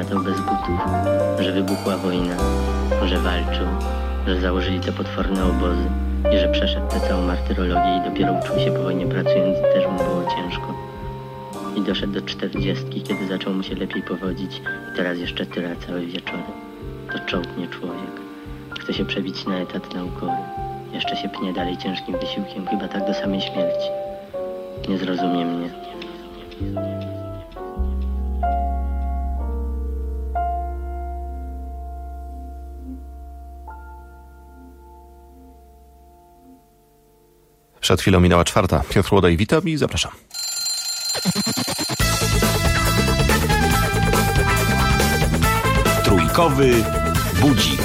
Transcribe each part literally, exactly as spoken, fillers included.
latał bez butów, że wybuchła wojna, że walczył, że założyli te potworne obozy i że przeszedł tę całą martyrologię i dopiero uczył się po wojnie pracując i też mu było ciężko. I doszedł do czterdziestki, kiedy zaczął mu się lepiej powodzić i teraz jeszcze tyra całe wieczory. To czołg, nie człowiek. Chce się przebić na etat naukowy. Jeszcze się pnie dalej ciężkim wysiłkiem, chyba tak do samej śmierci. Nie zrozumie mnie. Przed chwilą minęła czwarta. Piotr Łodaj, witam i zapraszam. Trójkowy budzik.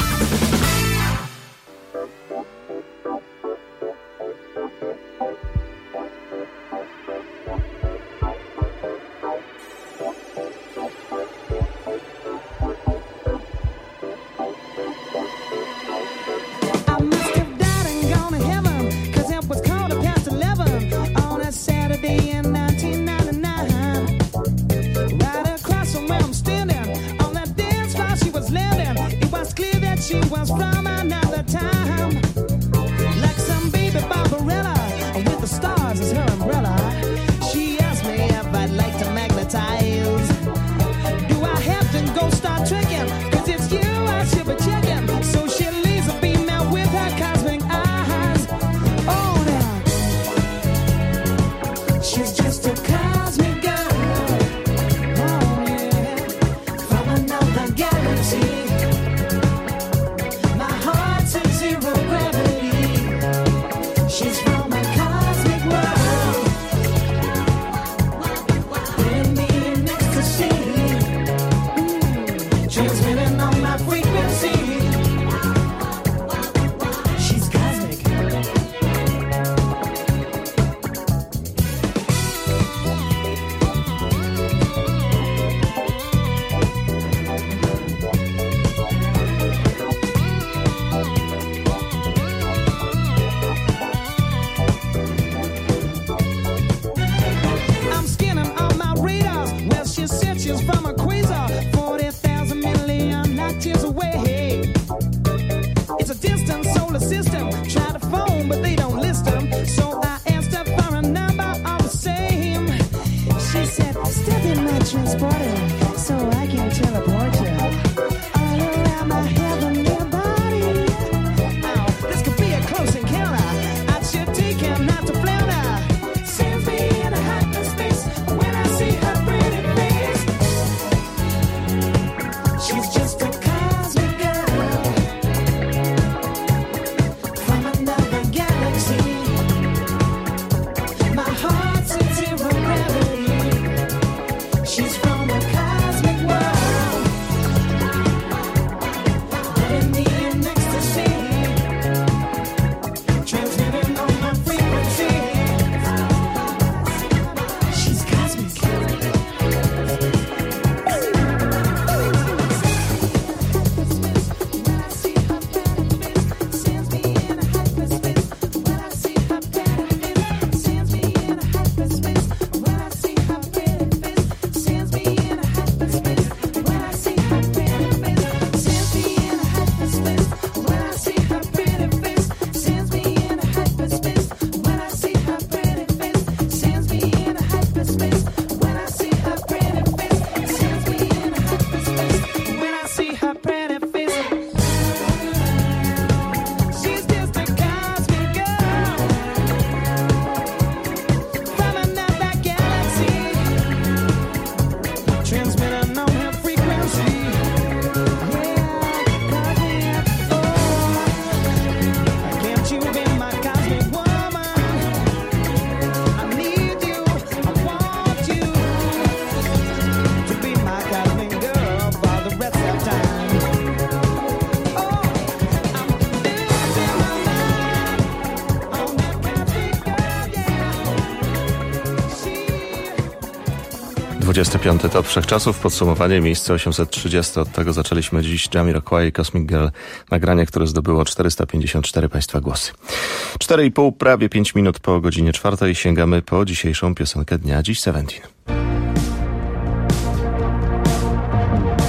dwudziesty piąty Top Wszechczasów, podsumowanie, miejsce osiemset trzydzieści. Od tego zaczęliśmy dziś Jamiroquai i Cosmic Girl, nagranie, które zdobyło czterysta pięćdziesiąt cztery Państwa głosy. cztery i pół, prawie pięć minut po godzinie czwartej sięgamy po dzisiejszą piosenkę dnia, dziś Seventeen.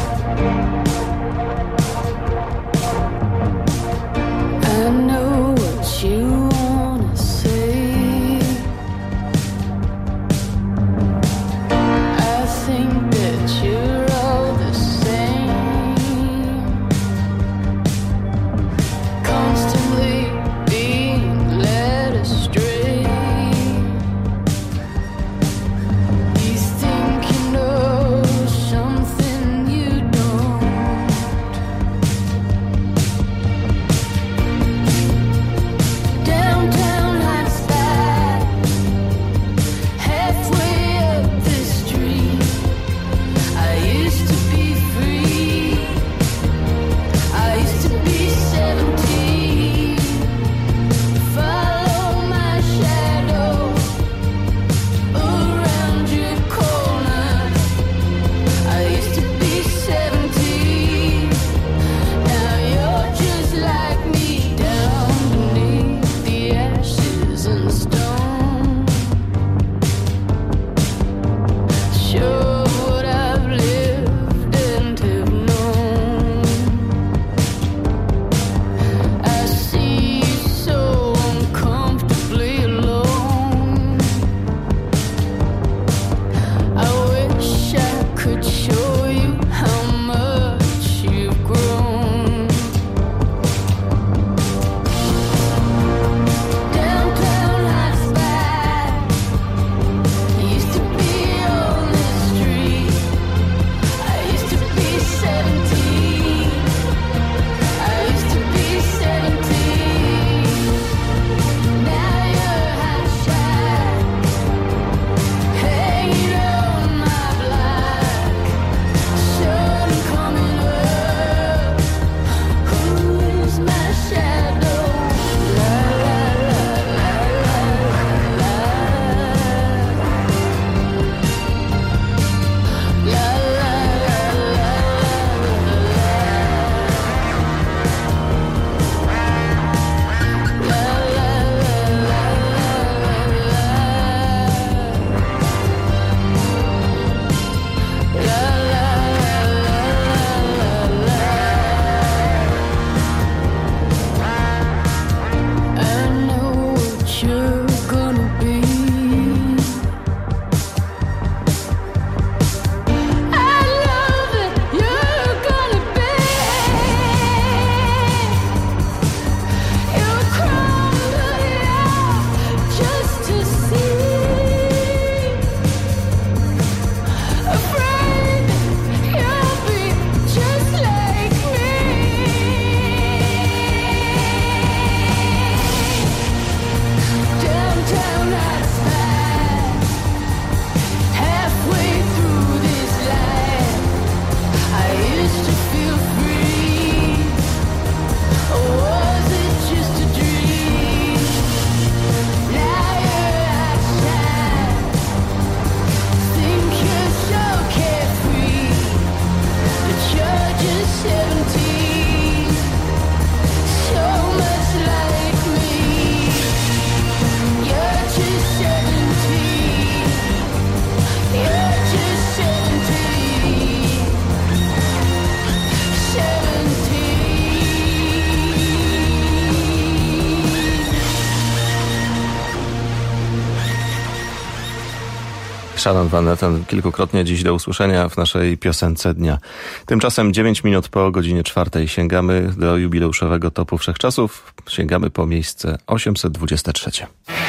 Shannon Van Etten kilkukrotnie dziś do usłyszenia w naszej piosence dnia. Tymczasem dziewięć minut po godzinie czwartej sięgamy do jubileuszowego topu wszechczasów. Sięgamy po miejsce osiemset dwudzieste trzecie.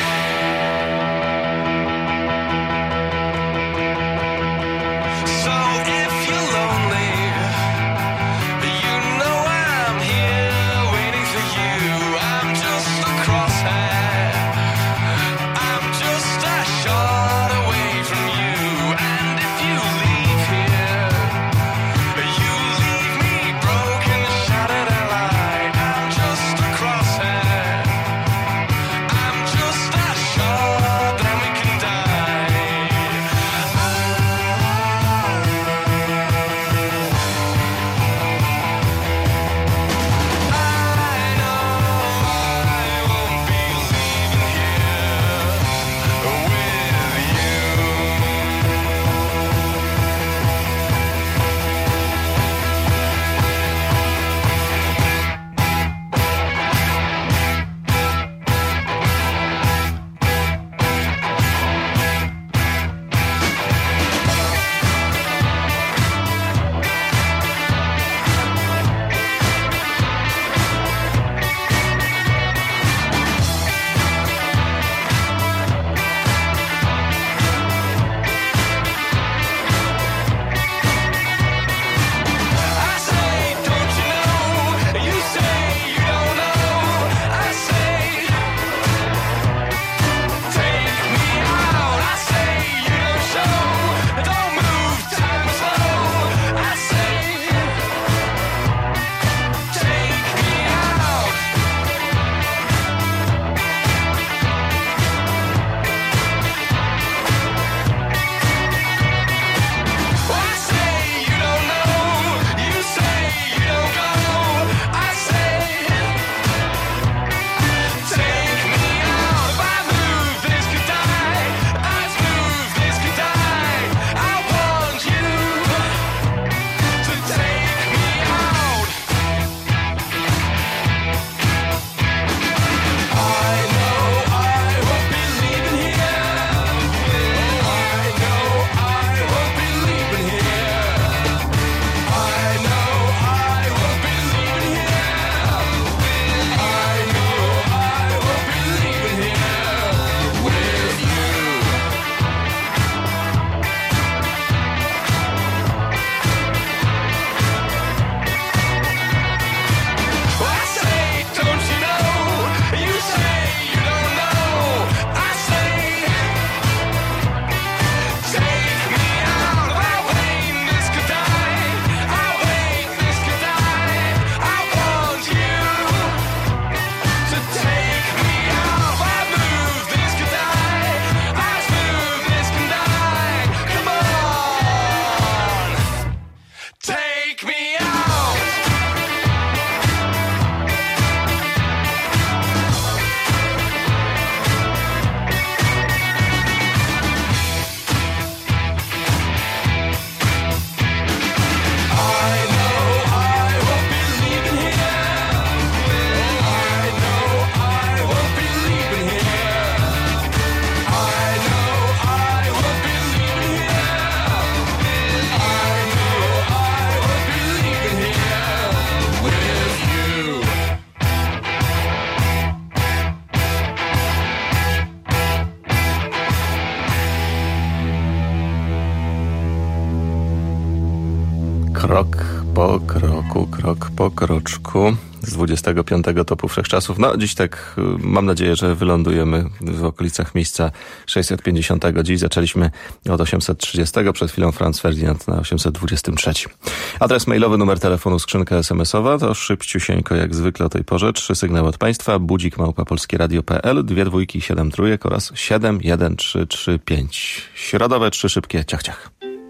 Krok po kroku, krok po kroczku z dwudziestego piątego topu wszechczasów. No, dziś tak mam nadzieję, że wylądujemy w okolicach miejsca sześćset pięćdziesiątego. Dziś zaczęliśmy od osiemset trzydziestego, przed chwilą Franz Ferdynand na osiemset dwudziestym trzecim. Adres mailowy, numer telefonu, skrzynka es em esowa to szybciusieńko jak zwykle o tej porze. Trzy sygnały od Państwa, budzik małpa polskieradio kropka pe el, dwie dwójki, siedem trójek oraz siedem jeden trzy trzy pięć. Środowe, trzy szybkie, ciach ciach.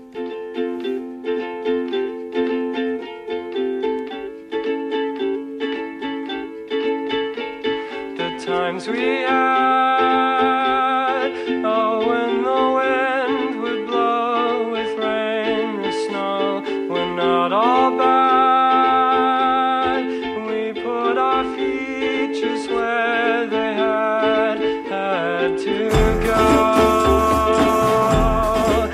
Times we had, oh, when the wind would blow with rain and snow, were not all bad. We put our feet just where they had had to go.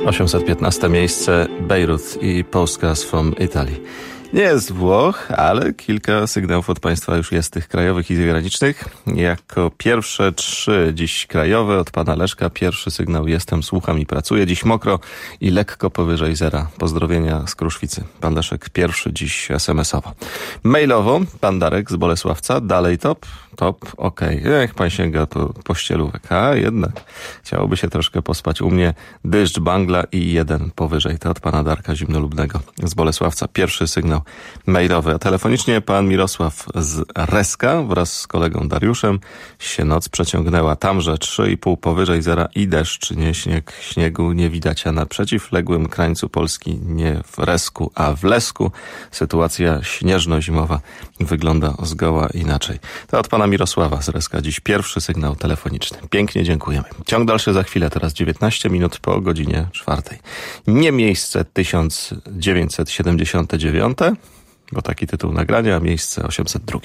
osiemset piętnaste miejsce Beirut i Postcards from Italy. Nie jest Włoch, ale kilka sygnałów od Państwa już jest tych krajowych i zagranicznych. Jako pierwsze trzy dziś krajowe od Pana Leszka. Pierwszy sygnał: jestem, słucham i pracuję. Dziś mokro i lekko powyżej zera. Pozdrowienia z Kruszwicy. Pan Leszek pierwszy dziś es em esowo. Mailowo Pan Darek z Bolesławca. Dalej top? Top, okej. Okay. Niech Pan sięga po pościelówek. A jednak chciałoby się troszkę pospać. U mnie deszcz, bangla i jeden powyżej. To od Pana Darka Zimnolubnego z Bolesławca. Pierwszy sygnał mailowy. A telefonicznie Pan Mirosław z Reska wraz z kolegą Dariuszem. Się noc przeciągnęła. Tamże trzy i pół powyżej zera i deszcz, nie śnieg. Śniegu nie widać, a na przeciwległym krańcu Polski, nie w Resku, a w Lesku, sytuacja śnieżno-zimowa wygląda zgoła inaczej. To od Pana Mirosława z Reska dziś pierwszy sygnał telefoniczny. Pięknie dziękujemy. Ciąg dalszy za chwilę, teraz dziewiętnaście minut po godzinie czwartej. Nie miejsce tysiąc dziewięćset siedemdziesiąte dziewiąte, bo taki tytuł nagrania, a miejsce osiemset dwa.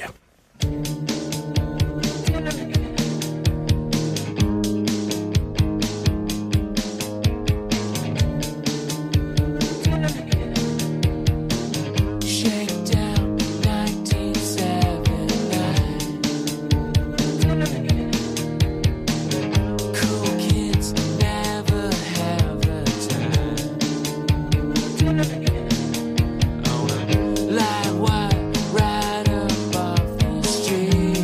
Like what right above the street.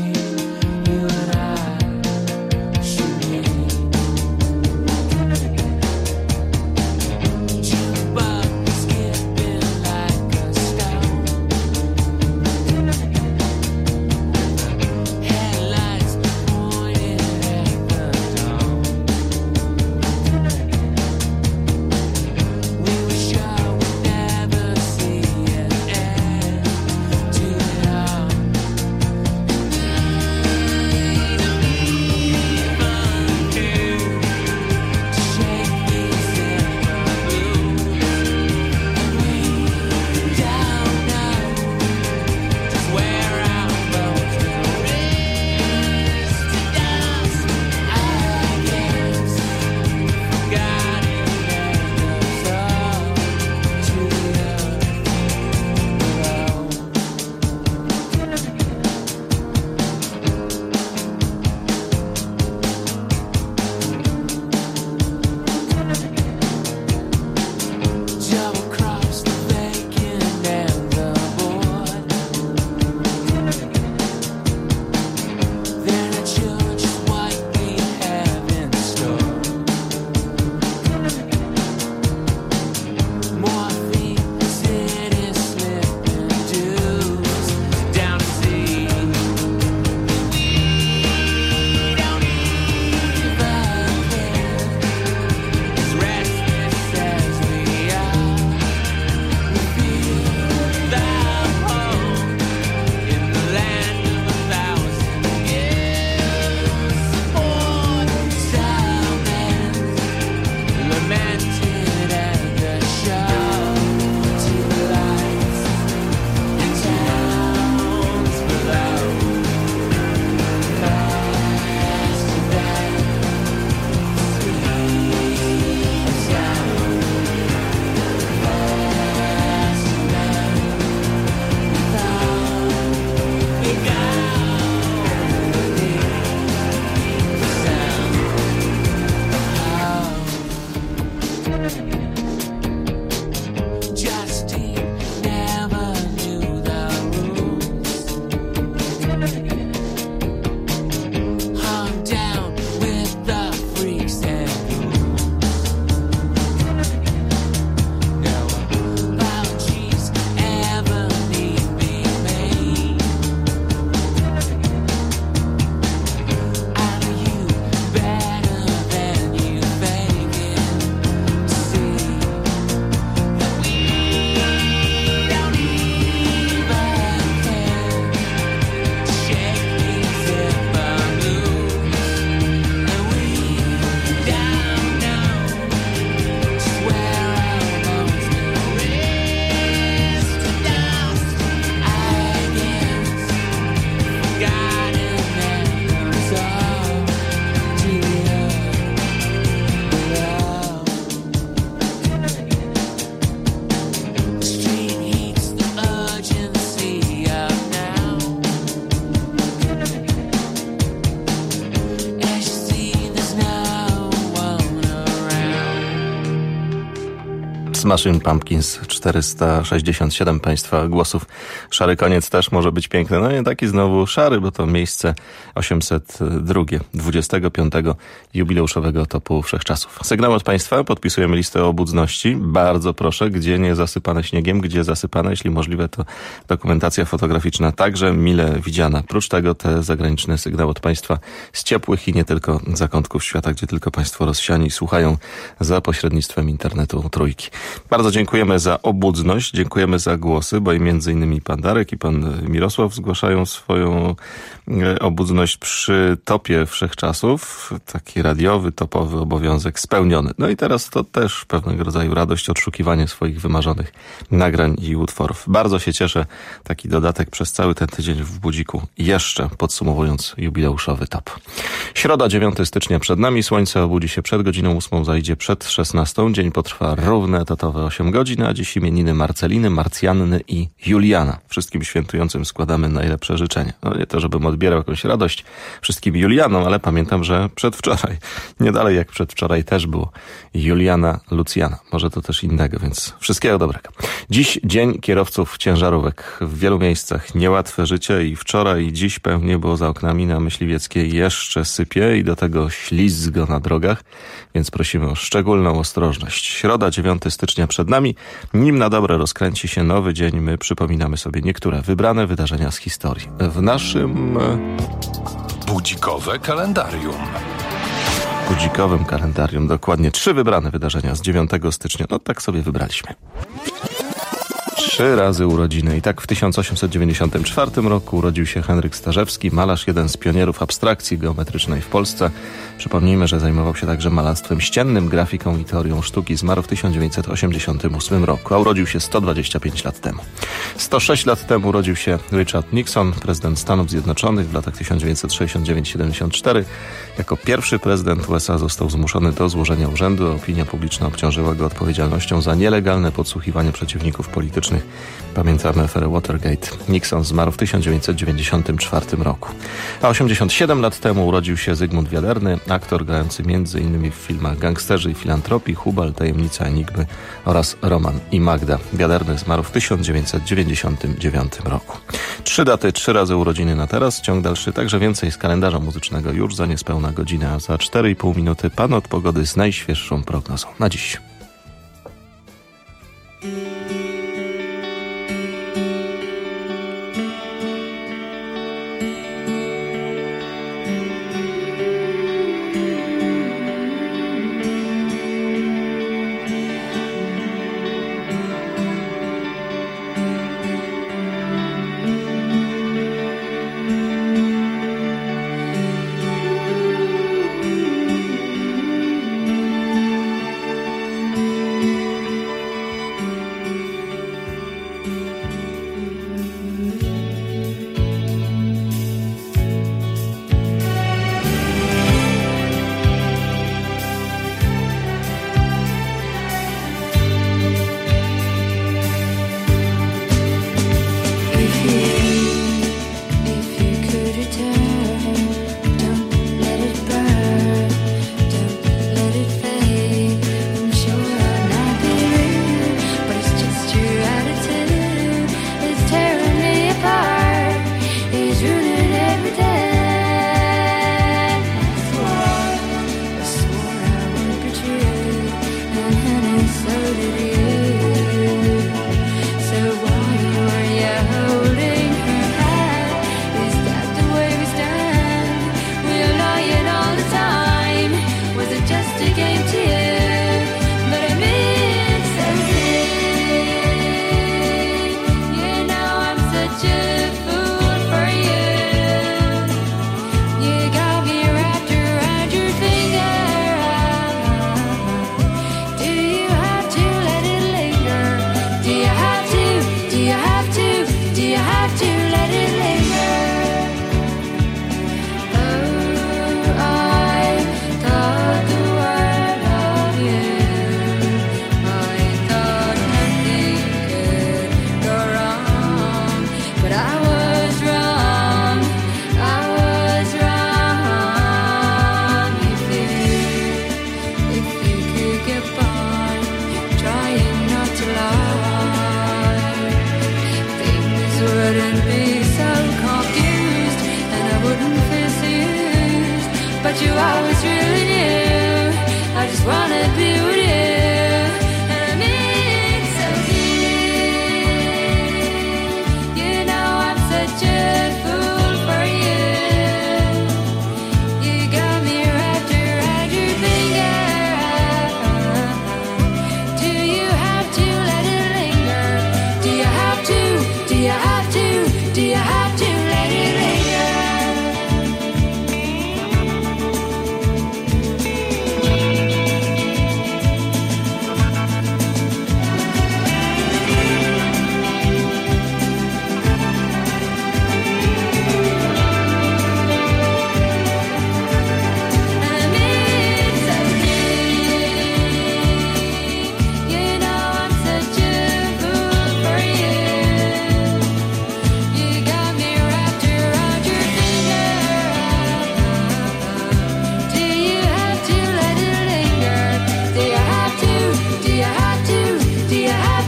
Smashing Pumpkins, czterysta sześćdziesiąt siedem państwa głosów. Szary koniec też może być piękny. No nie taki znowu szary, bo to miejsce osiemset dwa dwudziestego piątego jubileuszowego topu wszechczasów. Sygnał od państwa, podpisujemy listę obudności. Bardzo proszę, gdzie nie zasypane śniegiem, gdzie zasypane, jeśli możliwe, to dokumentacja fotograficzna także mile widziana. Prócz tego te zagraniczne sygnały od państwa z ciepłych i nie tylko zakątków świata, gdzie tylko państwo rozsiani słuchają za pośrednictwem internetu Trójki. Bardzo dziękujemy za obudność, dziękujemy za głosy, bo i między innymi pan Darek i pan Mirosław zgłaszają swoją obudność przy topie wszechczasów. Taki radiowy, topowy obowiązek spełniony. No i teraz to też pewnego rodzaju radość, odszukiwanie swoich wymarzonych nagrań i utworów. Bardzo się cieszę. Taki dodatek przez cały ten tydzień w Budziku, jeszcze podsumowując jubileuszowy top. Środa, dziewiątego stycznia przed nami. Słońce obudzi się przed godziną ósmą, zajdzie przed szesnastą. Dzień potrwa równe etatowe osiem godzin, a dziś imieniny Marceliny, Marcjanny i Juliana. Wszystkim świętującym składamy najlepsze życzenia. No nie to, żebym odbierał jakąś radość wszystkim Julianom, ale pamiętam, że przedwczoraj, nie dalej jak przedwczoraj też było Juliana Lucjana. Może to też innego, więc wszystkiego dobrego. Dziś dzień kierowców ciężarówek. W wielu miejscach niełatwe życie i wczoraj i dziś pewnie było za oknami na Myśliwieckiej jeszcze sypie i do tego ślizgo na drogach, więc prosimy o szczególną ostrożność. Środa, dziewiątego stycznia przed nami. Nim na dobre rozkręci się nowy dzień, my przypominamy sobie niektóre wybrane wydarzenia z historii. W naszym Budzikowe kalendarium. budzikowym kalendarium dokładnie trzy wybrane wydarzenia z dziewiątego stycznia. No tak sobie wybraliśmy. Trzy razy urodziny. I tak w tysiąc osiemset dziewięćdziesiątym czwartym roku urodził się Henryk Starzewski, malarz, jeden z pionierów abstrakcji geometrycznej w Polsce. Przypomnijmy, że zajmował się także malarstwem ściennym, grafiką i teorią sztuki. Zmarł w tysiąc dziewięćset osiemdziesiątym ósmym roku, a urodził się sto dwadzieścia pięć lat temu. sto sześć lat temu urodził się Richard Nixon, prezydent Stanów Zjednoczonych w latach tysiąc dziewięćset sześćdziesiąt dziewięć do siedemdziesiąt cztery. Jako pierwszy prezydent U S A został zmuszony do złożenia urzędu. Opinia publiczna obciążyła go odpowiedzialnością za nielegalne podsłuchiwanie przeciwników politycznych. Pamiętamy aferę Watergate. Nixon zmarł w tysiąc dziewięćset dziewięćdziesiątym czwartym roku. A osiemdziesiąt siedem lat temu urodził się Zygmunt Wiaderny, aktor grający między innymi w filmach Gangsterzy i Filantropii, Hubal, Tajemnica Enigmy oraz Roman i Magda. Wiaderny zmarł w tysiąc dziewięćset dziewięćdziesiątym dziewiątym roku. Trzy daty, trzy razy urodziny na teraz. Ciąg dalszy, także więcej z kalendarza muzycznego już za niespełna godzinę, a za cztery i pół minuty pan od pogody z najświeższą prognozą na dziś.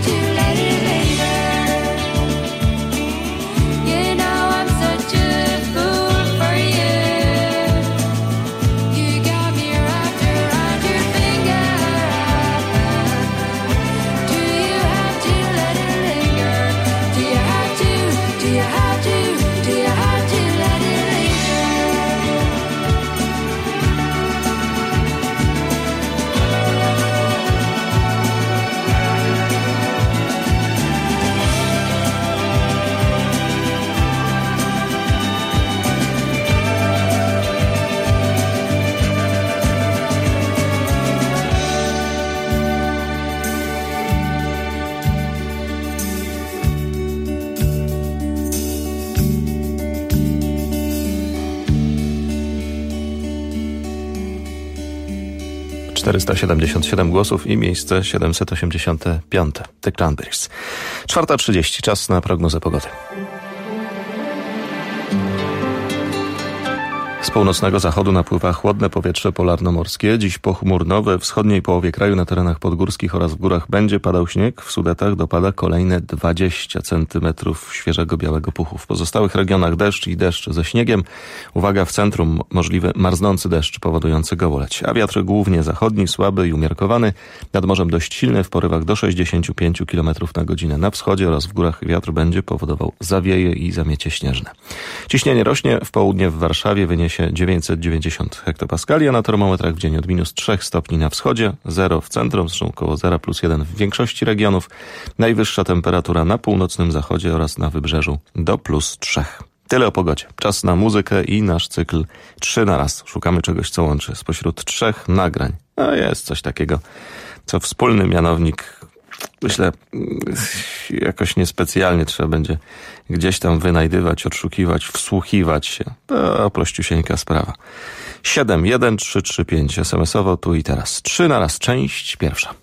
czterysta siedemdziesiąt siedem głosów i miejsce siedemset osiemdziesiąt pięć. The Cranberries. czwarta trzydzieści. Czas na prognozę pogody. Z północnego zachodu napływa chłodne powietrze polarnomorskie. Dziś pochmurno. We wschodniej połowie kraju na terenach podgórskich oraz w górach będzie padał śnieg. W Sudetach dopada kolejne dwadzieścia centymetrów świeżego białego puchu. W pozostałych regionach deszcz i deszcz ze śniegiem. Uwaga, w centrum możliwy marznący deszcz powodujący gołoleć. A wiatr głównie zachodni, słaby i umiarkowany. Nad morzem dość silny w porywach do sześćdziesiąt pięć kilometrów na godzinę. Na wschodzie oraz w górach wiatr będzie powodował zawieje i zamiecie śnieżne. Ciśnienie rośnie. W południe w Warszawie wyniesie dziewięćset dziewięćdziesiąt hektopaskali, a na termometrach w dzień od minus trzy stopni na wschodzie, zero w centrum, zresztą około zero plus jeden w większości regionów. Najwyższa temperatura na północnym zachodzie oraz na wybrzeżu do plus trzy. Tyle o pogodzie. Czas na muzykę i nasz cykl trzy na raz. Szukamy czegoś, co łączy. Spośród trzech nagrań. No jest coś takiego, co wspólny mianownik, myślę, jakoś niespecjalnie trzeba będzie gdzieś tam wynajdywać, odszukiwać, wsłuchiwać się. To prościusieńka sprawa. siedem jeden trzy trzy pięć es em esowo tu i teraz. Trzy na raz, część pierwsza.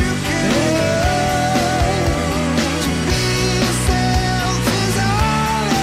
All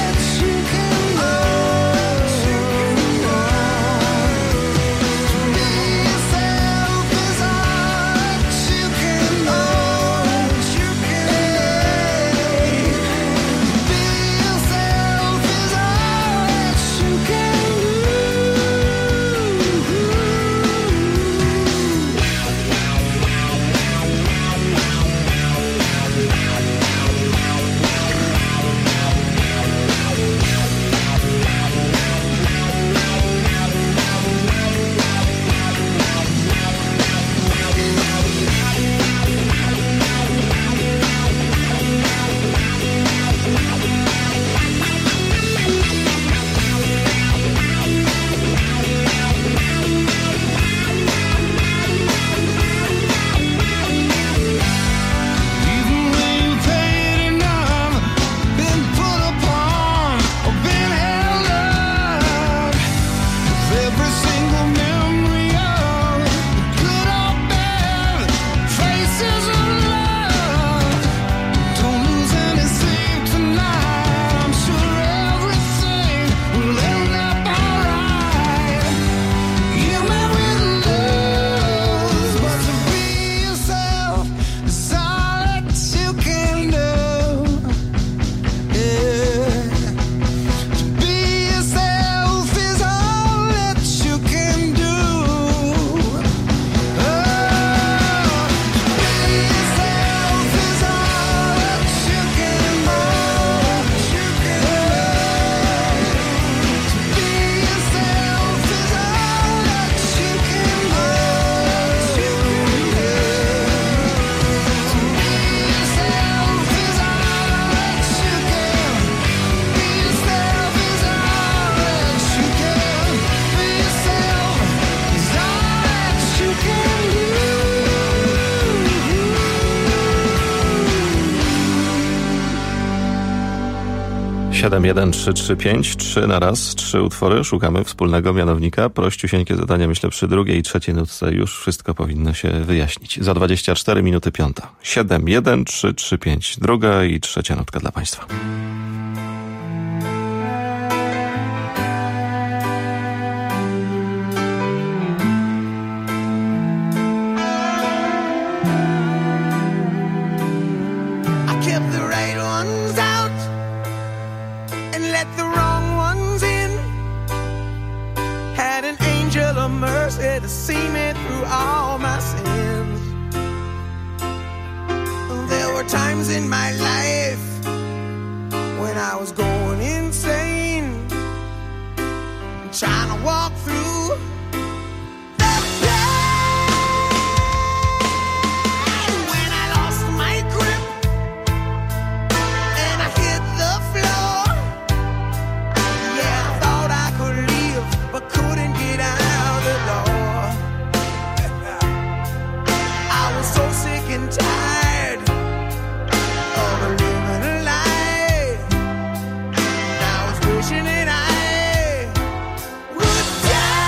siedem jeden trzy trzy pięć, trzy na raz, trzy utwory. Szukamy wspólnego mianownika. Prościusieńkie zadania, myślę, przy drugiej i trzeciej nutce już wszystko powinno się wyjaśnić. Za dwadzieścia cztery minuty piąta. siedem jeden trzy trzy pięć. Druga i trzecia nutka dla Państwa. To see me through all my sins. There were times in my life when I was going insane, trying to walk through the pain. When I lost my grip and I hit the floor, yeah, I thought I could leave but couldn't get out the door. So sick and tired of living a lie. I was wishing that I would die.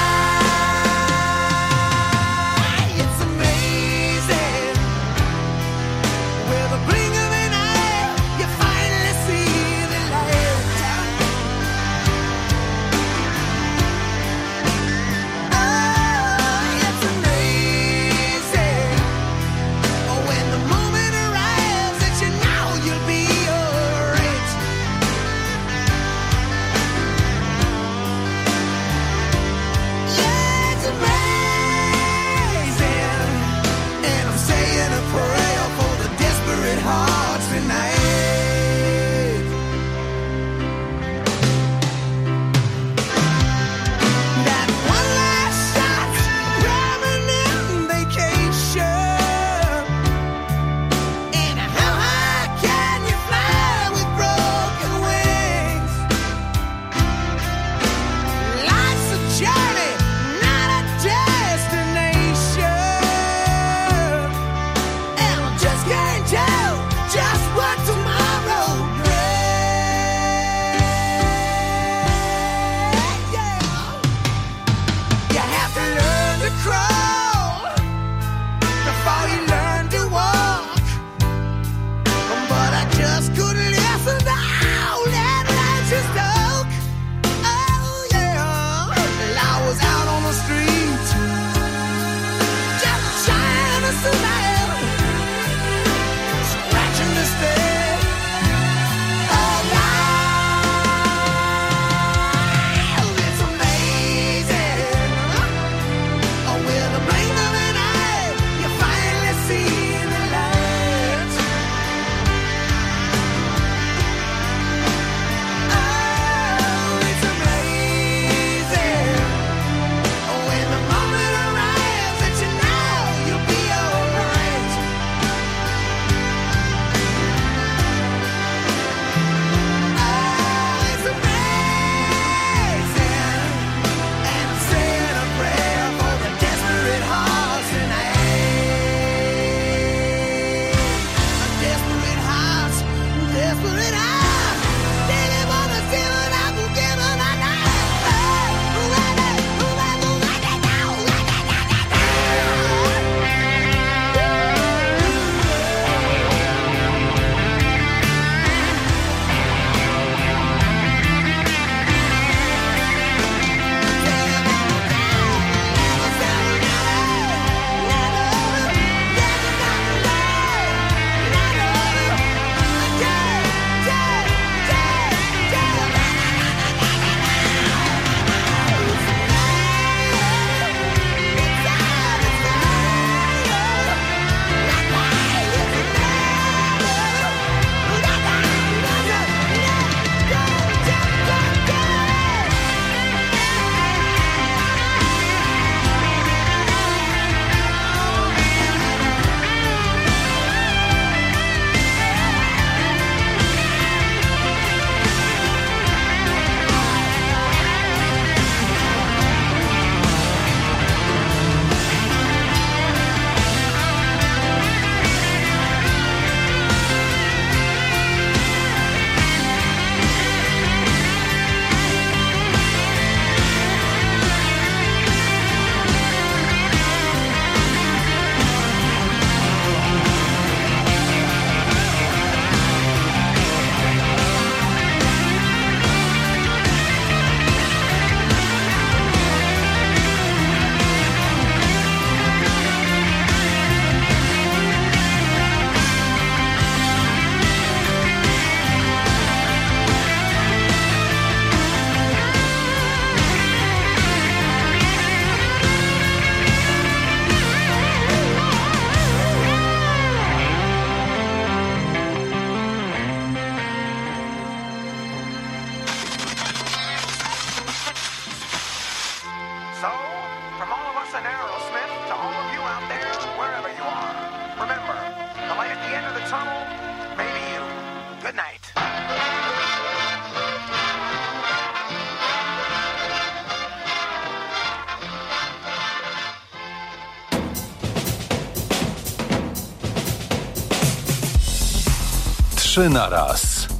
Trzy na raz.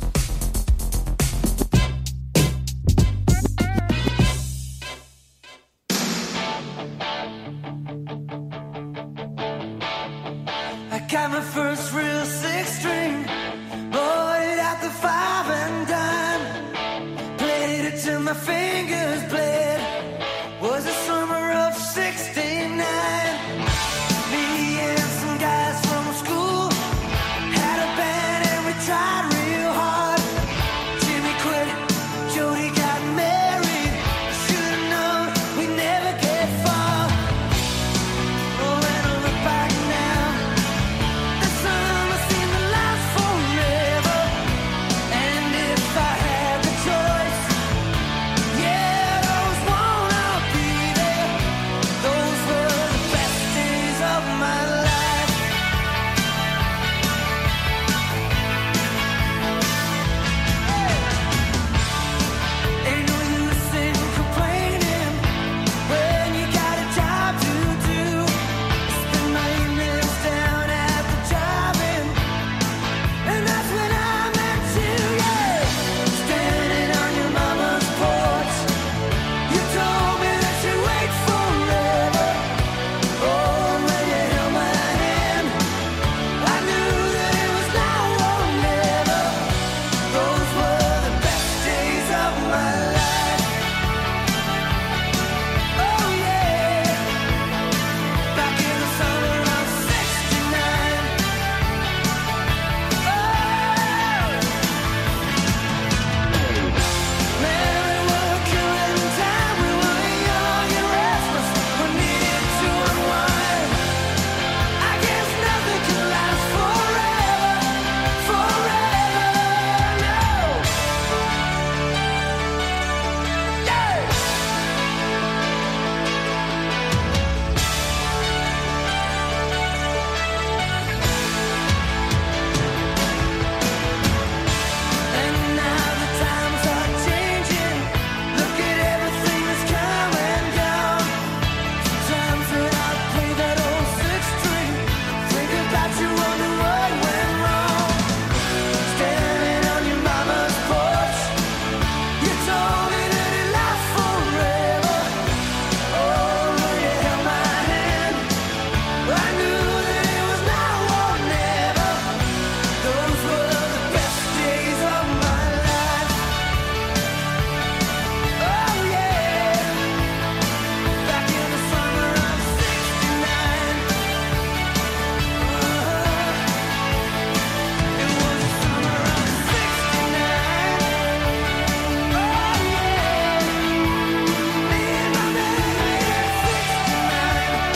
I got my first real six string, bought it at the five and dime, played it till my fingers bled. Was the summer of sixty-nine. Me and some guys from school had a band and we tried real hard. Jimmy quit, Jody got married. Should've known we'd never get far. Oh, when I look back now, the summer seemed to last forever. And if I had the choice, yeah, those won't all be there. Those were the best days of my life. Ain't no use in complaining when you got a job to do. Spend my evenings down at the drive-in, and that's when I met you, yeah. Standing on your mama's porch, you told me that you'd wait forever. Oh, when you held my hand, I knew that it was now or never. Those were the best days of my life. Oh, yeah. Back in the summer of sixty-nine. Oh, man, we were killing time. We were young and restless. We needed to unwind. I guess nothing can last forever, forever, no. Yeah. And now the times are changing. Look at everything that's come and gone. Sometimes when I play that old six string, think about you, wonder what went wrong. Standing on your mama's porch, you told me that it lasts forever. Oh, when you held my hand, I knew that it was now or never. Those were the best days of my life. Oh, yeah. Back in the summer of sixty-nine. Uh-huh. It was the summer of sixty-nine. Oh, yeah. Me and my baby at sixty-nine.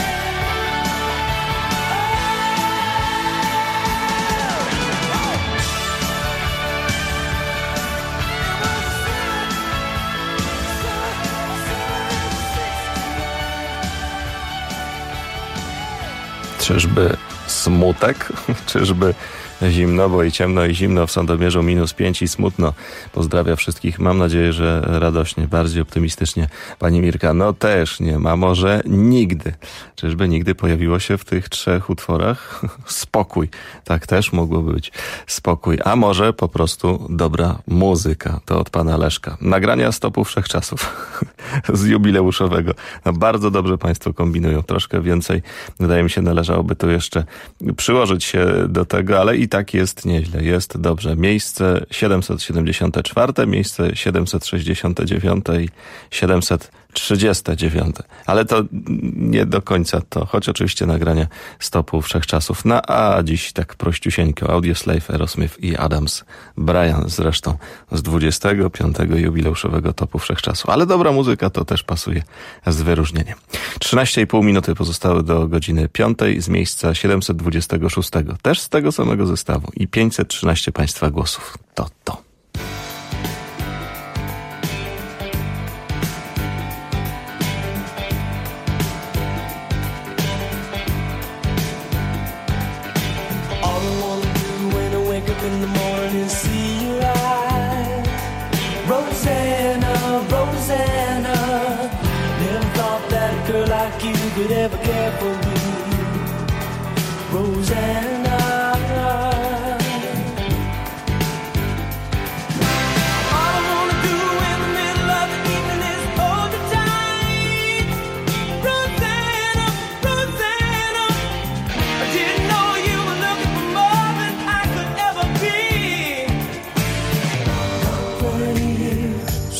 Czyżby smutek? Czyżby zimno, bo i ciemno, i zimno w Sandomierzu minus pięć i smutno. Pozdrawia wszystkich. Mam nadzieję, że radośnie, bardziej optymistycznie. Pani Mirka, no też nie ma, może nigdy. Czyżby nigdy pojawiło się w tych trzech utworach spokój? Tak też mogłoby być. Spokój. A może po prostu dobra muzyka. To od pana Leszka. Nagrania stopu wszechczasów z jubileuszowego. No bardzo dobrze państwo kombinują. Troszkę więcej, wydaje mi się, należałoby tu jeszcze przyłożyć się do tego, ale i tak jest nieźle. Jest dobrze. Miejsce siedemset siedemdziesiąte czwarte, miejsce siedemset sześćdziesiąte dziewiąte i siedemset trzydzieste dziewiąte. Ale to nie do końca to, choć oczywiście nagrania stopu wszechczasów. No a dziś tak prościusieńko. Audioslave, Aerosmith i Adams. Brian zresztą z dwudziestego piątego jubileuszowego topu wszechczasów. Ale dobra muzyka to też pasuje z wyróżnieniem. trzynaście i pół minuty pozostały do godziny piątej z miejsca siedemset dwudziestego szóstego. Też z tego samego zestawu. I pięćset trzynaście państwa głosów. To to. in the morning, see your eyes. Rosanna, Rosanna, never thought that a girl like you could ever care for me. Rosanna,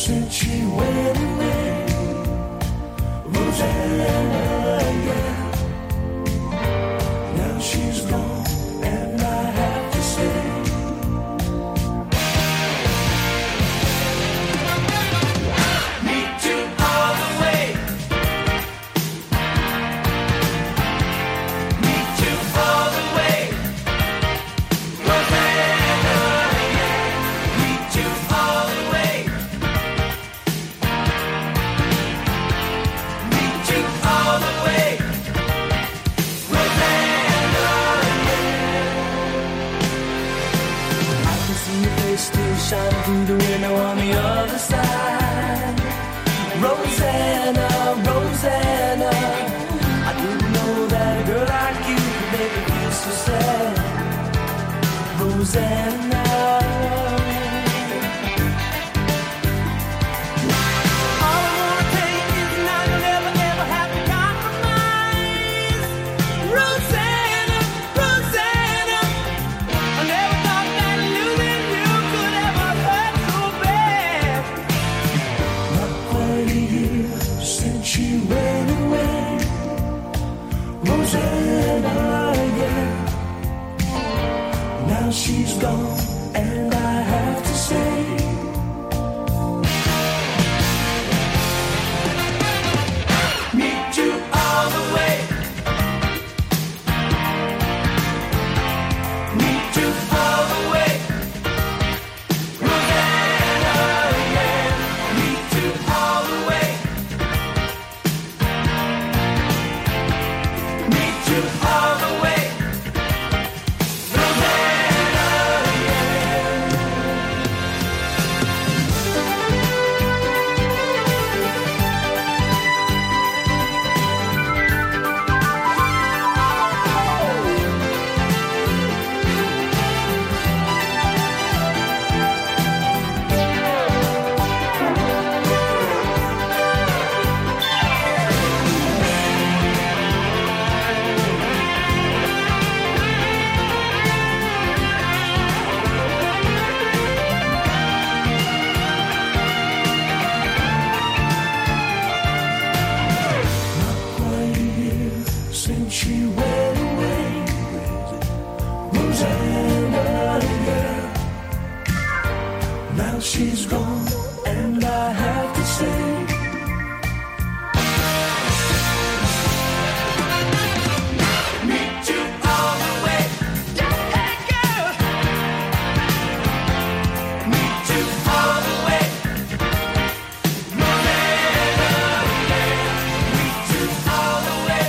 since she went away. Rosanna, yeah. Now she's gone, and I have to say, me too all the way. Me too all the way. Rosanna, yeah. Me too all the way. Me too all the way. Rosanna, yeah. I can see your face still shining through the window on the other side. Rosanna, Rosanna, I didn't know that a girl like you could make me feel so sad. Rosanna, all I wanna take is now you'll never ever have to compromise. Rosanna, Rosanna, I never thought that losing you could ever hurt so bad. Not quite a year since she went away. Rosanna, yeah. Now she's gone, and I have to say, me too all the way. Me too all the way. Rosanna, yeah. Me too all the way. Me too all the way. Rosanna, quite a year since she went away. Rosanna, yeah. Now she's gone, and I have to say, me too all the way. Hey girl, me too all the way. Rosanna, yeah. Me too all the way.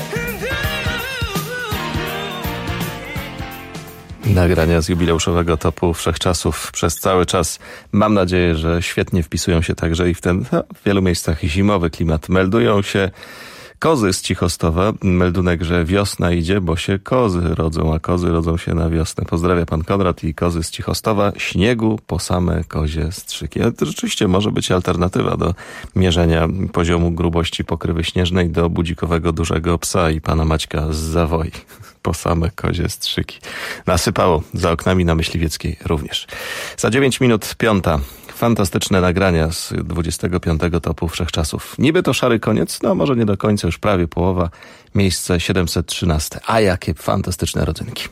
Nagrania z jubileuszowego topu Wszechczasów przez cały czas. Mam nadzieję, że świetnie wpisują się także i w ten no, w wielu miejscach zimowy klimat. Meldują się kozy z Cichostowa. Meldunek, że wiosna idzie, bo się kozy rodzą, a kozy rodzą się na wiosnę. Pozdrawia pan Konrad i kozy z Cichostowa. Śniegu po same kozie strzyki. Ale to rzeczywiście może być alternatywa do mierzenia poziomu grubości pokrywy śnieżnej do budzikowego dużego psa i pana Maćka z Zawoi. Po same kozie strzyki. Nasypało za oknami na Myśliwieckiej również. Za dziewięć minut piąta. Fantastyczne nagrania z dwudziestego piątego topu Wszechczasów. Niby to szary koniec, no może nie do końca, już prawie połowa. Miejsce siedemset trzynaście. A jakie fantastyczne rodzynki.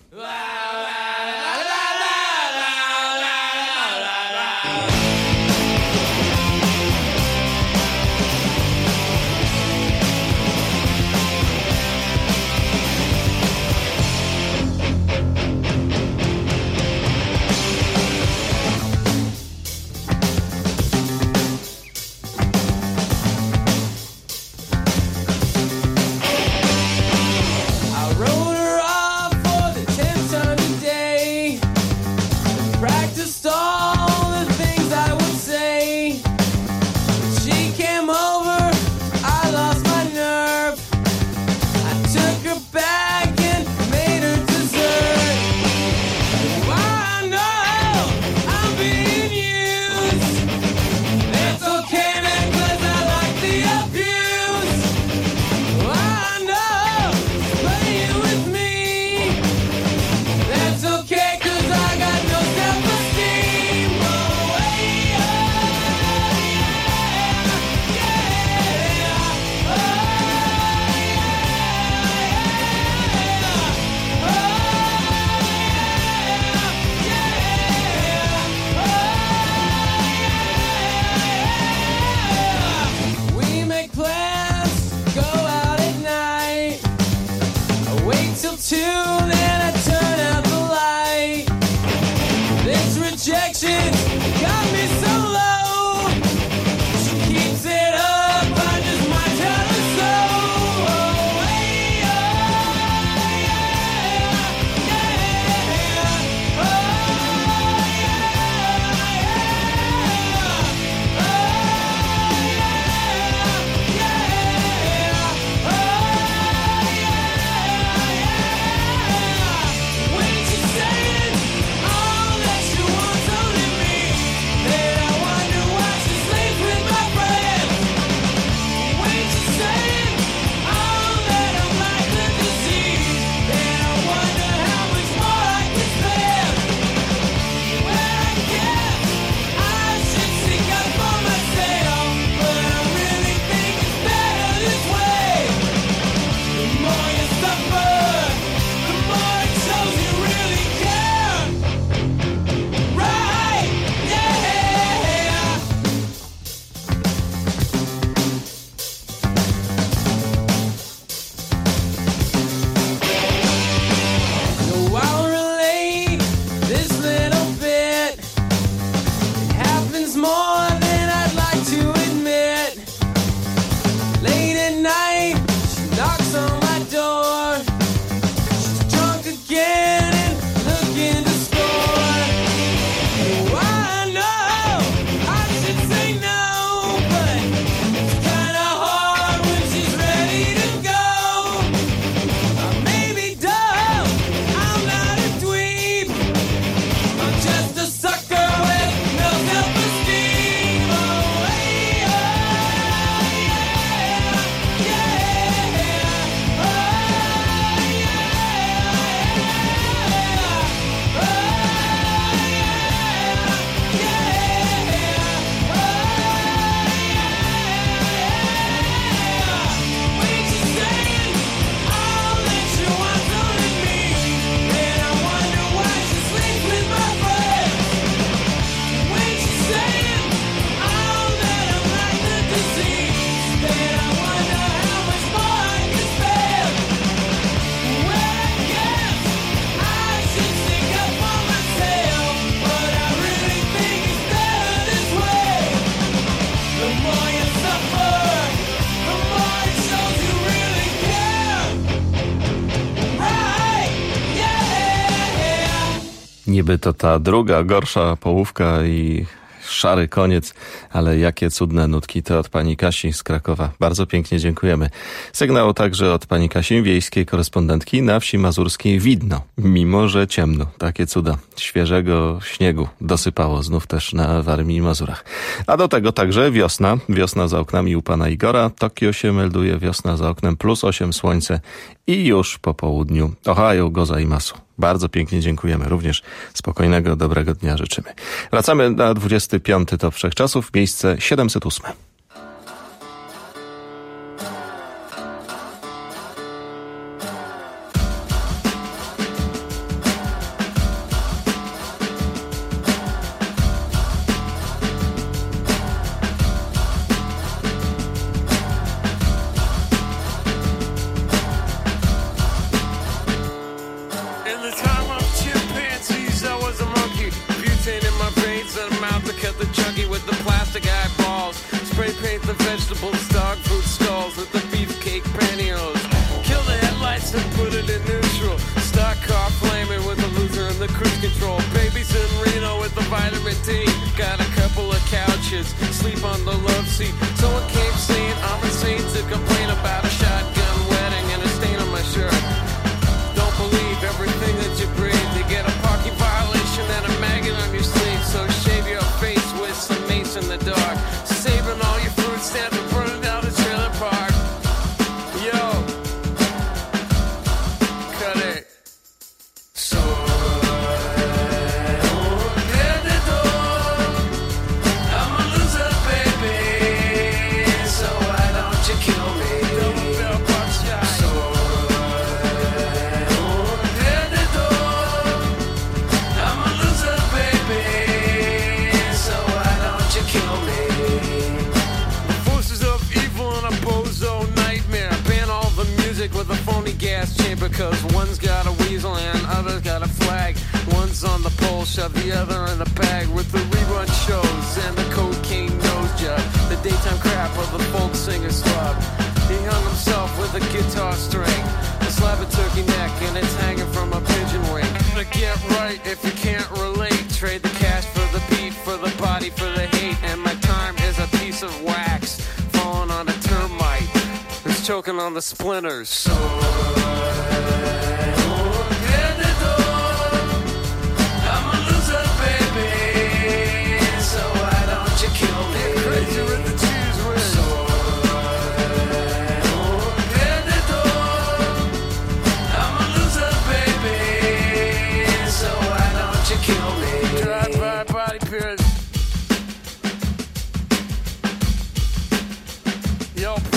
I wrote her off for the tenth time Niby to ta druga, gorsza połówka i szary koniec, ale jakie cudne nutki to od pani Kasi z Krakowa. Bardzo pięknie dziękujemy. Sygnał także od pani Kasi, wiejskiej korespondentki na wsi mazurskiej Widno. Mimo że ciemno, takie cuda. Świeżego śniegu dosypało znów też na Warmii i Mazurach. A do tego także wiosna. Wiosna za oknami u pana Igora. Tokio się melduje, wiosna za oknem, plus osiem, słońce i już po południu Ohio, Goza i Masu. Bardzo pięknie dziękujemy. Również spokojnego, dobrego dnia życzymy. Wracamy na dwudziesty piąty Top Wszechczasów, miejsce siedemset osiem. Choking on the splinters. So Yo,